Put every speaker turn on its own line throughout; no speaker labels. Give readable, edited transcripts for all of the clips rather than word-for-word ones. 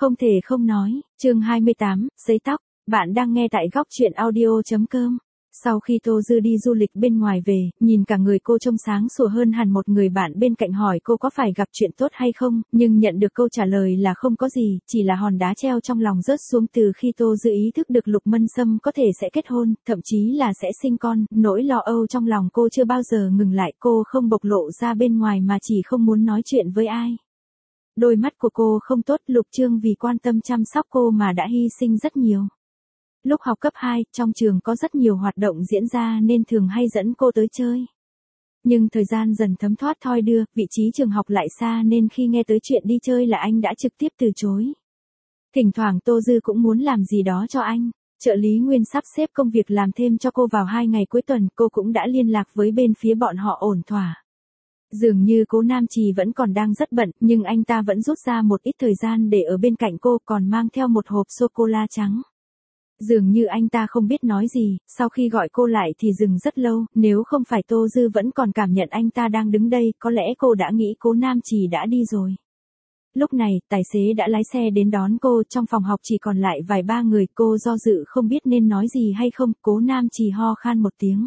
Không thể không nói, chương 28, sấy tóc, bạn đang nghe tại góc truyện audio.com. Sau khi Tô Dư đi du lịch bên ngoài về, nhìn cả người cô trông sáng sủa hơn hẳn, một người bạn bên cạnh hỏi cô có phải gặp chuyện tốt hay không, nhưng nhận được câu trả lời là không có gì, chỉ là hòn đá treo trong lòng rớt xuống từ khi Tô Dư ý thức được Lục Mân Sâm có thể sẽ kết hôn, thậm chí là sẽ sinh con, nỗi lo âu trong lòng cô chưa bao giờ ngừng lại, cô không bộc lộ ra bên ngoài mà chỉ không muốn nói chuyện với ai. Đôi mắt của cô không tốt, Lục Trương vì quan tâm chăm sóc cô mà đã hy sinh rất nhiều. Lúc học cấp 2, trong trường có rất nhiều hoạt động diễn ra nên thường hay dẫn cô tới chơi. Nhưng thời gian dần thấm thoát thoi đưa, vị trí trường học lại xa nên khi nghe tới chuyện đi chơi là anh đã trực tiếp từ chối. Thỉnh thoảng Tô Dư cũng muốn làm gì đó cho anh. Trợ lý Nguyên sắp xếp công việc làm thêm cho cô vào 2 ngày cuối tuần, cô cũng đã liên lạc với bên phía bọn họ ổn thỏa. Dường như Cố Nam Trì vẫn còn đang rất bận, nhưng anh ta vẫn rút ra một ít thời gian để ở bên cạnh cô, còn mang theo một hộp sô-cô-la trắng. Dường như anh ta không biết nói gì, sau khi gọi cô lại thì dừng rất lâu, nếu không phải Tô Dư vẫn còn cảm nhận anh ta đang đứng đây, có lẽ cô đã nghĩ Cố Nam Trì đã đi rồi. Lúc này, tài xế đã lái xe đến đón cô, trong phòng học chỉ còn lại vài ba người, cô do dự không biết nên nói gì hay không, Cố Nam Trì ho khan một tiếng.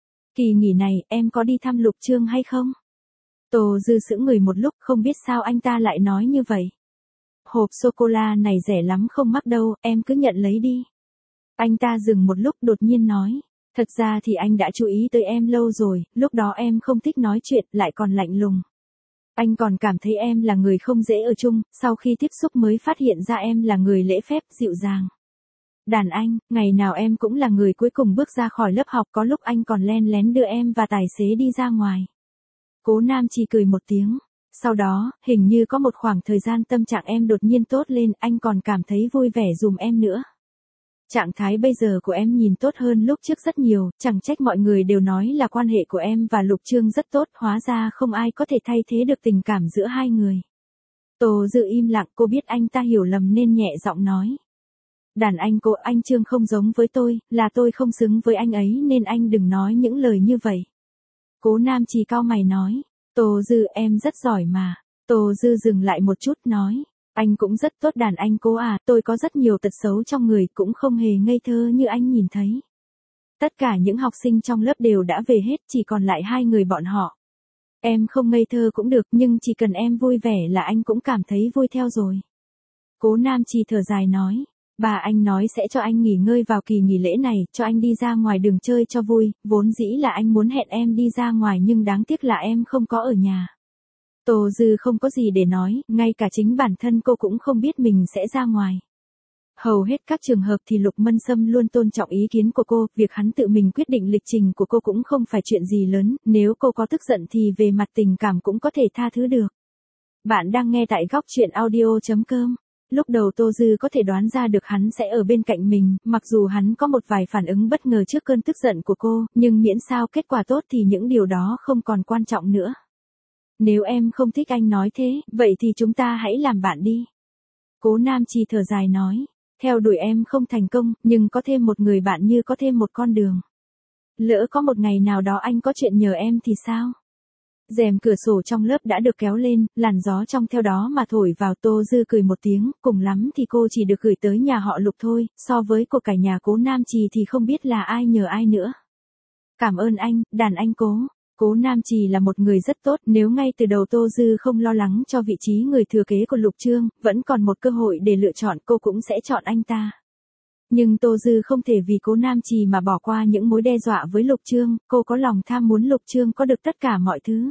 Kỳ nghỉ này, em có đi thăm Lục Trương hay không? Tô Dư sững người một lúc, không biết sao anh ta lại nói như vậy. Hộp sô-cô-la này rẻ lắm không mắc đâu, em cứ nhận lấy đi. Anh ta dừng một lúc đột nhiên nói. Thật ra thì anh đã chú ý tới em lâu rồi, lúc đó em không thích nói chuyện, lại còn lạnh lùng. Anh còn cảm thấy em là người không dễ ở chung, sau khi tiếp xúc mới phát hiện ra em là người lễ phép, dịu dàng. Đàn anh, ngày nào em cũng là người cuối cùng bước ra khỏi lớp học, có lúc anh còn len lén đưa em và tài xế đi ra ngoài. Cố Nam chỉ cười một tiếng. Sau đó, hình như có một khoảng thời gian tâm trạng em đột nhiên tốt lên, anh còn cảm thấy vui vẻ giùm em nữa. Trạng thái bây giờ của em nhìn tốt hơn lúc trước rất nhiều, chẳng trách mọi người đều nói là quan hệ của em và Lục Trương rất tốt, hóa ra không ai có thể thay thế được tình cảm giữa hai người. Tô Dư im lặng, cô biết anh ta hiểu lầm nên nhẹ giọng nói. Đàn anh cô, anh Trương không giống với tôi, là tôi không xứng với anh ấy nên anh đừng nói những lời như vậy. Cố Nam Trì cau mày nói, Tô Dư em rất giỏi mà. Tô Dư dừng lại một chút nói, anh cũng rất tốt đàn anh Cố à, tôi có rất nhiều tật xấu trong người, cũng không hề ngây thơ như anh nhìn thấy. Tất cả những học sinh trong lớp đều đã về hết, chỉ còn lại 2 người bọn họ. Em không ngây thơ cũng được, nhưng chỉ cần em vui vẻ là anh cũng cảm thấy vui theo rồi. Cố Nam Trì thở dài nói. Bà anh nói sẽ cho anh nghỉ ngơi vào kỳ nghỉ lễ này, cho anh đi ra ngoài đường chơi cho vui, vốn dĩ là anh muốn hẹn em đi ra ngoài nhưng đáng tiếc là em không có ở nhà. Tô Dư không có gì để nói, ngay cả chính bản thân cô cũng không biết mình sẽ ra ngoài. Hầu hết các trường hợp thì Lục Mân Sâm luôn tôn trọng ý kiến của cô, việc hắn tự mình quyết định lịch trình của cô cũng không phải chuyện gì lớn, nếu cô có tức giận thì về mặt tình cảm cũng có thể tha thứ được. Bạn đang nghe tại góc truyện audio.com. Lúc đầu Tô Dư có thể đoán ra được hắn sẽ ở bên cạnh mình, mặc dù hắn có một vài phản ứng bất ngờ trước cơn tức giận của cô, nhưng miễn sao kết quả tốt thì những điều đó không còn quan trọng nữa. Nếu em không thích anh nói thế, vậy thì chúng ta hãy làm bạn đi. Cố Nam Trì thở dài nói, theo đuổi em không thành công, nhưng có thêm một người bạn như có thêm một con đường. Lỡ có một ngày nào đó anh có chuyện nhờ em thì sao? Rèm cửa sổ trong lớp đã được kéo lên, làn gió trong theo đó mà thổi vào. Tô Dư cười một tiếng, cùng lắm thì cô chỉ được gửi tới nhà họ Lục thôi, so với của cả nhà Cố Nam Trì thì không biết là ai nhờ ai nữa. Cảm ơn anh, đàn anh Cố. Cố Nam Trì là một người rất tốt, nếu ngay từ đầu Tô Dư không lo lắng cho vị trí người thừa kế của Lục Trương, vẫn còn một cơ hội để lựa chọn, cô cũng sẽ chọn anh ta. Nhưng Tô Dư không thể vì Cố Nam Trì mà bỏ qua những mối đe dọa với Lục Trương, cô có lòng tham muốn Lục Trương có được tất cả mọi thứ.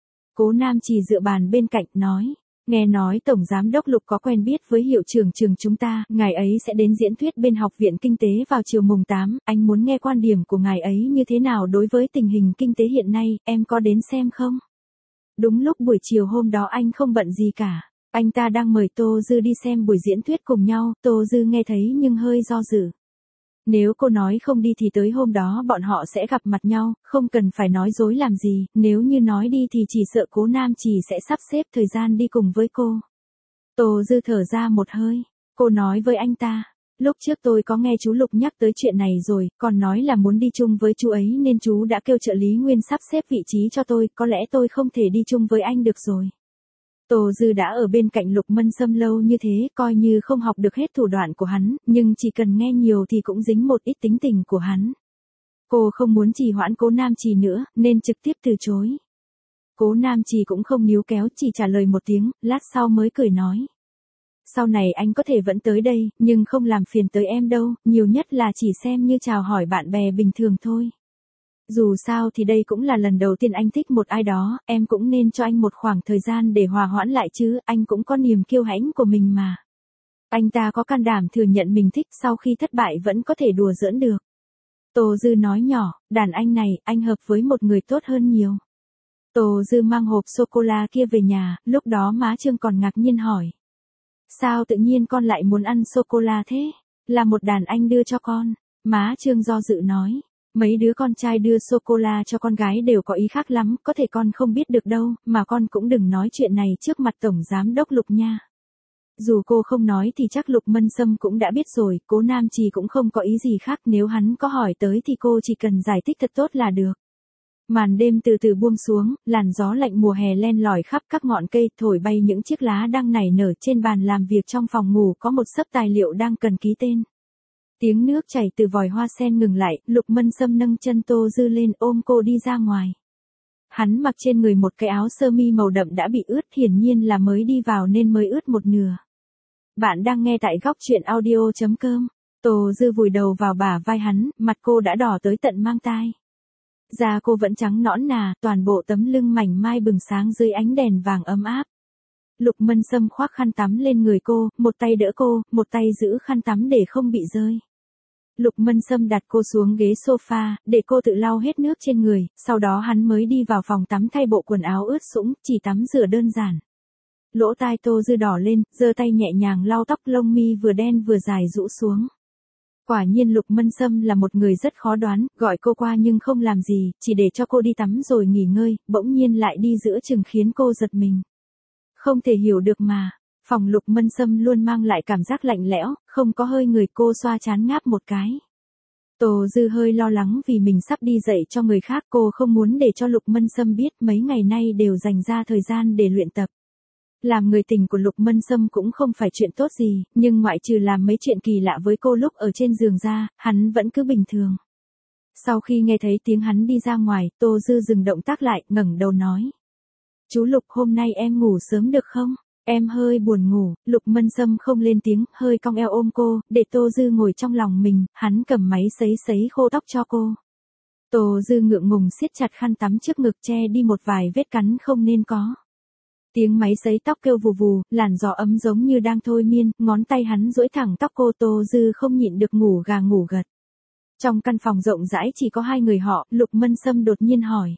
Cố Nam Trì dựa bàn bên cạnh, nói, nghe nói Tổng Giám đốc Lục có quen biết với hiệu trưởng trường chúng ta, ngài ấy sẽ đến diễn thuyết bên Học viện Kinh tế vào chiều mùng 8, anh muốn nghe quan điểm của ngài ấy như thế nào đối với tình hình kinh tế hiện nay, em có đến xem không? Đúng lúc buổi chiều hôm đó anh không bận gì cả, anh ta đang mời Tô Dư đi xem buổi diễn thuyết cùng nhau, Tô Dư nghe thấy nhưng hơi do dự. Nếu cô nói không đi thì tới hôm đó bọn họ sẽ gặp mặt nhau, không cần phải nói dối làm gì, nếu như nói đi thì chỉ sợ Cố Nam Trì sẽ sắp xếp thời gian đi cùng với cô. Tô Dư thở ra một hơi, cô nói với anh ta, lúc trước tôi có nghe chú Lục nhắc tới chuyện này rồi, còn nói là muốn đi chung với chú ấy nên chú đã kêu trợ lý Nguyên sắp xếp vị trí cho tôi, có lẽ tôi không thể đi chung với anh được rồi. Tô Dư đã ở bên cạnh Lục Mân Sâm lâu như thế, coi như không học được hết thủ đoạn của hắn, nhưng chỉ cần nghe nhiều thì cũng dính một ít tính tình của hắn. Cô không muốn trì hoãn Cố Nam Trì nữa, nên trực tiếp từ chối. Cố Nam Trì cũng không níu kéo, chỉ trả lời một tiếng, lát sau mới cười nói. Sau này anh có thể vẫn tới đây, nhưng không làm phiền tới em đâu, nhiều nhất là chỉ xem như chào hỏi bạn bè bình thường thôi. Dù sao thì đây cũng là lần đầu tiên anh thích một ai đó, em cũng nên cho anh một khoảng thời gian để hòa hoãn lại chứ, anh cũng có niềm kiêu hãnh của mình mà. Anh ta có can đảm thừa nhận mình thích, sau khi thất bại vẫn có thể đùa giỡn được. Tô Dư nói nhỏ, đàn anh này, anh hợp với một người tốt hơn nhiều. Tô Dư mang hộp sô-cô-la kia về nhà, lúc đó má Trương còn ngạc nhiên hỏi. Sao tự nhiên con lại muốn ăn sô-cô-la thế? Là một đàn anh đưa cho con. Má Trương do dự nói. Mấy đứa con trai đưa sô-cô-la cho con gái đều có ý khác lắm, có thể con không biết được đâu, mà con cũng đừng nói chuyện này trước mặt Tổng Giám đốc Lục nha. Dù cô không nói thì chắc Lục Mân Sâm cũng đã biết rồi, Cố Nam Trì cũng không có ý gì khác, nếu hắn có hỏi tới thì cô chỉ cần giải thích thật tốt là được. Màn đêm từ từ buông xuống, làn gió lạnh mùa hè len lỏi khắp các ngọn cây, thổi bay những chiếc lá đang nảy nở. Trên bàn làm việc trong phòng ngủ có một xấp tài liệu đang cần ký tên. Tiếng nước chảy từ vòi hoa sen ngừng lại, Lục Mân Sâm nâng chân Tô Dư lên ôm cô đi ra ngoài. Hắn mặc trên người một cái áo sơ mi màu đậm đã bị ướt, hiển nhiên là mới đi vào nên mới ướt một nửa. Bạn đang nghe tại góc truyện audio.com. Tô Dư vùi đầu vào bả vai hắn, mặt cô đã đỏ tới tận mang tai. Da cô vẫn trắng nõn nà, toàn bộ tấm lưng mảnh mai bừng sáng dưới ánh đèn vàng ấm áp. Lục Mân Sâm khoác khăn tắm lên người cô, một tay đỡ cô, một tay giữ khăn tắm để không bị rơi. Lục Mân Sâm đặt cô xuống ghế sofa, để cô tự lau hết nước trên người, sau đó hắn mới đi vào phòng tắm thay bộ quần áo ướt sũng, chỉ tắm rửa đơn giản. Lỗ tai Tô Dư đỏ lên, giơ tay nhẹ nhàng lau tóc lông mi vừa đen vừa dài rũ xuống. Quả nhiên Lục Mân Sâm là một người rất khó đoán, gọi cô qua nhưng không làm gì, chỉ để cho cô đi tắm rồi nghỉ ngơi, bỗng nhiên lại đi giữa chừng khiến cô giật mình. Không thể hiểu được mà, phòng Lục Mân Sâm luôn mang lại cảm giác lạnh lẽo, không có hơi người, cô xoa trán ngáp một cái. Tô Dư hơi lo lắng vì mình sắp đi dạy cho người khác, cô không muốn để cho Lục Mân Sâm biết mấy ngày nay đều dành ra thời gian để luyện tập. Làm người tình của Lục Mân Sâm cũng không phải chuyện tốt gì, nhưng ngoại trừ làm mấy chuyện kỳ lạ với cô lúc ở trên giường ra, hắn vẫn cứ bình thường. Sau khi nghe thấy tiếng hắn đi ra ngoài, Tô Dư dừng động tác lại, ngẩng đầu nói. Chú Lục, hôm nay em ngủ sớm được không? Em hơi buồn ngủ. Lục Mân Sâm không lên tiếng, hơi cong eo ôm cô, để Tô Dư ngồi trong lòng mình, hắn cầm máy sấy khô tóc cho cô. Tô Dư ngượng ngùng siết chặt khăn tắm trước ngực che đi một vài vết cắn không nên có. Tiếng máy sấy tóc kêu vù vù, làn gió ấm giống như đang thôi miên, ngón tay hắn duỗi thẳng tóc cô. Tô Dư không nhịn được ngủ gà ngủ gật. Trong căn phòng rộng rãi chỉ có hai người họ, Lục Mân Sâm đột nhiên hỏi.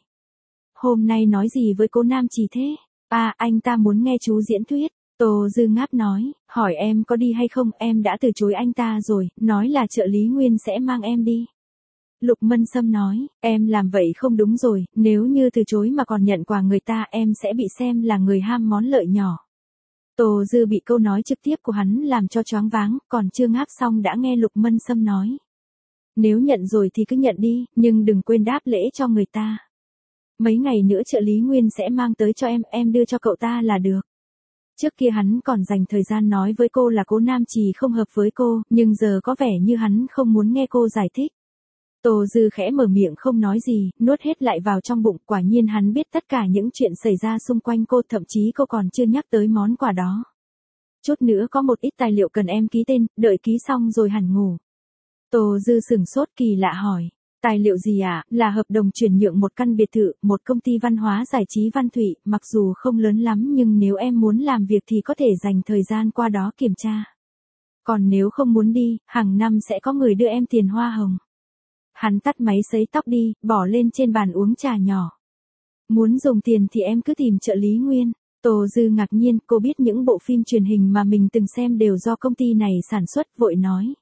Hôm nay nói gì với Cố Nam Trì thế? À, anh ta muốn nghe chú diễn thuyết. Tô Dư ngáp nói, hỏi em có đi hay không, em đã từ chối anh ta rồi, nói là trợ lý Nguyên sẽ mang em đi. Lục Mân Sâm nói, em làm vậy không đúng rồi, nếu như từ chối mà còn nhận quà người ta em sẽ bị xem là người ham món lợi nhỏ. Tô Dư bị câu nói trực tiếp của hắn làm cho choáng váng, còn chưa ngáp xong đã nghe Lục Mân Sâm nói. Nếu nhận rồi thì cứ nhận đi, nhưng đừng quên đáp lễ cho người ta. Mấy ngày nữa trợ lý Nguyên sẽ mang tới cho em đưa cho cậu ta là được. Trước kia hắn còn dành thời gian nói với cô là Cố Nam Trì không hợp với cô, nhưng giờ có vẻ như hắn không muốn nghe cô giải thích. Tô Dư khẽ mở miệng không nói gì, nuốt hết lại vào trong bụng, quả nhiên hắn biết tất cả những chuyện xảy ra xung quanh cô, thậm chí cô còn chưa nhắc tới món quà đó. Chút nữa có một ít tài liệu cần em ký tên, đợi ký xong rồi hẳn ngủ. Tô Dư sửng sốt kỳ lạ hỏi, tài liệu gì ạ? Là hợp đồng chuyển nhượng một căn biệt thự, một công ty văn hóa giải trí Văn Thụy, mặc dù không lớn lắm nhưng nếu em muốn làm việc thì có thể dành thời gian qua đó kiểm tra. Còn nếu không muốn đi, hàng năm sẽ có người đưa em tiền hoa hồng. Hắn tắt máy sấy tóc đi, bỏ lên trên bàn uống trà nhỏ. Muốn dùng tiền thì em cứ tìm trợ lý Nguyên. Tô Dư ngạc nhiên, cô biết những bộ phim truyền hình mà mình từng xem đều do công ty này sản xuất, vội nói.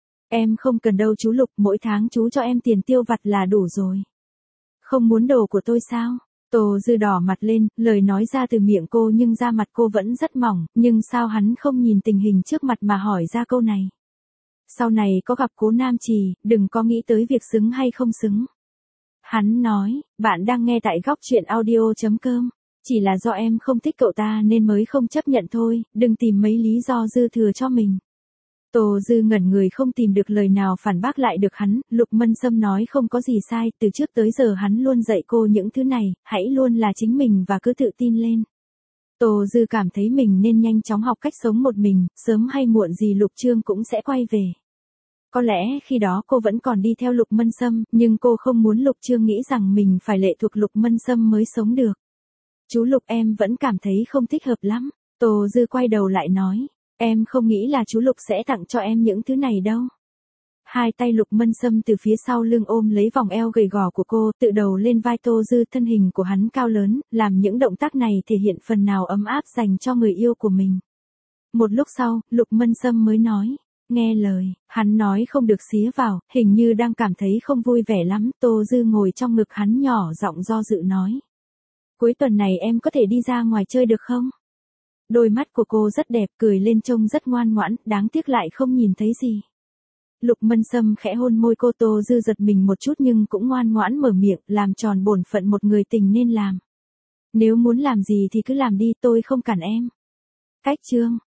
Em không cần đâu chú Lục, mỗi tháng chú cho em tiền tiêu vặt là đủ rồi. Không muốn đồ của tôi sao? Tô Dư đỏ mặt lên, lời nói ra từ miệng cô nhưng da mặt cô vẫn rất mỏng, nhưng sao hắn không nhìn tình hình trước mặt mà hỏi ra câu này? Sau này có gặp Cố Nam Trì, đừng có nghĩ tới việc xứng hay không xứng. Hắn nói, bạn đang nghe tại góc truyện audio.com. Chỉ là do em không thích cậu ta nên mới không chấp nhận thôi, đừng tìm mấy lý do dư thừa cho mình. Tô Dư ngẩn người không tìm được lời nào phản bác lại được hắn, Lục Mân Sâm nói không có gì sai, từ trước tới giờ hắn luôn dạy cô những thứ này, hãy luôn là chính mình và cứ tự tin lên. Tô Dư cảm thấy mình nên nhanh chóng học cách sống một mình, sớm hay muộn gì Lục Trương cũng sẽ quay về. Có lẽ khi đó cô vẫn còn đi theo Lục Mân Sâm, nhưng cô không muốn Lục Trương nghĩ rằng mình phải lệ thuộc Lục Mân Sâm mới sống được. Chú Lục em vẫn cảm thấy không thích hợp lắm. Tô Dư quay đầu lại nói, em không nghĩ là chú Lục sẽ tặng cho em những thứ này đâu. Hai tay Lục Mân Sâm từ phía sau lưng ôm lấy vòng eo gầy gò của cô, tự đầu lên vai Tô Dư, thân hình của hắn cao lớn, làm những động tác này thể hiện phần nào ấm áp dành cho người yêu của mình. Một lúc sau, Lục Mân Sâm mới nói, nghe lời, hắn nói không được xía vào, hình như đang cảm thấy không vui vẻ lắm. Tô Dư ngồi trong ngực hắn nhỏ giọng do dự nói, cuối tuần này em có thể đi ra ngoài chơi được không? Đôi mắt của cô rất đẹp, cười lên trông rất ngoan ngoãn, đáng tiếc lại không nhìn thấy gì. Lục Mân Sâm khẽ hôn môi cô. Tô Dư giật mình một chút nhưng cũng ngoan ngoãn mở miệng, làm tròn bổn phận một người tình nên làm. Nếu muốn làm gì thì cứ làm đi, tôi không cản em. Cách chương